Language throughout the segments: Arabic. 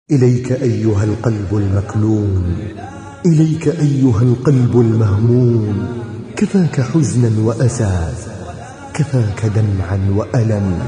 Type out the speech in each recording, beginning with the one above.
إليك أيها القلب المكلوم، إليك أيها القلب المهموم، كفاك حزنا وأسى، كفاك دمعا وألم،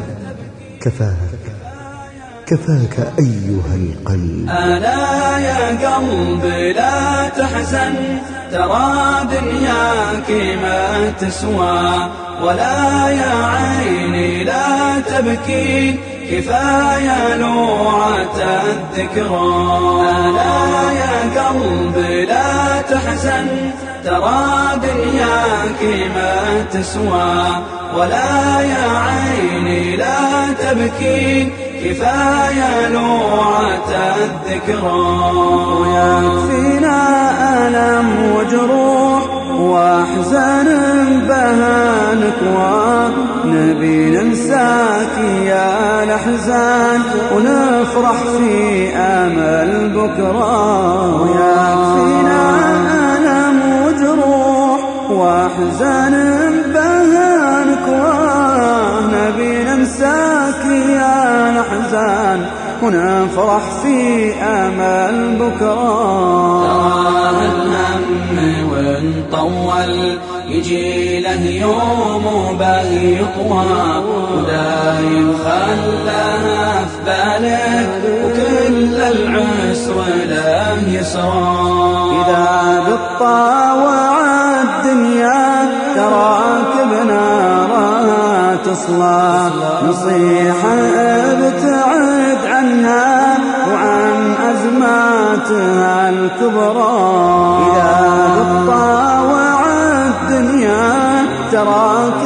كفاك أيها القلب. ألا يا قلبي لا تحزن، ترى دنياك ما تسوى، ولا يا عيني لا تبكي، كفاية لوعة الذكرى. ألا يا قلبي لا تحزن، ترى دنياك ما تسوى، ولا يا عيني لا تبكي، كفاية لوعة الذكرى. ويكفينا ألم وجروح وأحزان بها نكوى، نبي ننساك يا الأحزان ونفرح في أمل بكرة. ويكفينا ألم وجروح وأحزان بها نكوى، نبي ننساك يا الأحزان ونفرح في أمل بكرة. ترى الهم وإن طول يجي له يوم باهي يطوى، ودايم خلاها في بالك وكل العسر له يسرى. إذا بتطاوع الدنيا تراك بنارها تصلى، نصيحة ابتعد عنها وعن أزماتها الكبرى. إذا بتطاوع الدنيا تراك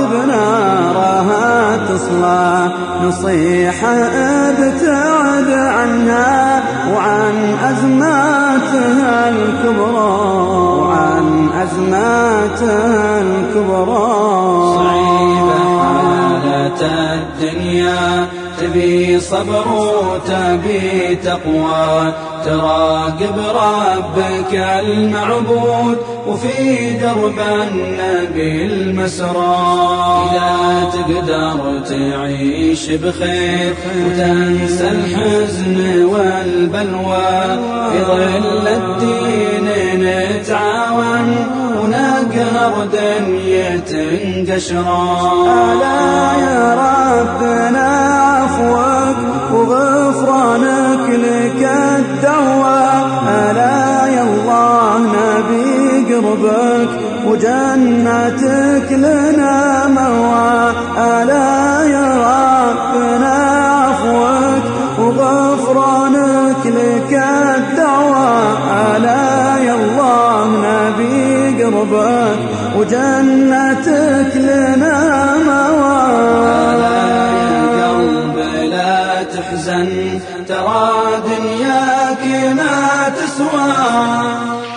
بنارها تصلى، نصيحة ابتعد عنها وعن أزماتها الكبرى، وعن أزماتها الكبرى. صعيبة حالة الدنيا، تبي صبر وتبي تقوى، تراقب ربك المعبود وفي درب النبي المسرى. إذا تقدر تعيش بخير وتنسى الحزن والبلوى، في ظل الدين نتعاون ونقهر دنية قشرا. ألا يا ربنا عفوك وغفرانك لك الدعوى، ألا يا الله نبي قربك وجنتك لنا موى. ألا يا ربنا عفوك وغفرانك لك الدعوى، ألا يا الله نبي قربك وجنتك لنا موى. تحزن، ترى دنياك ما تسوى.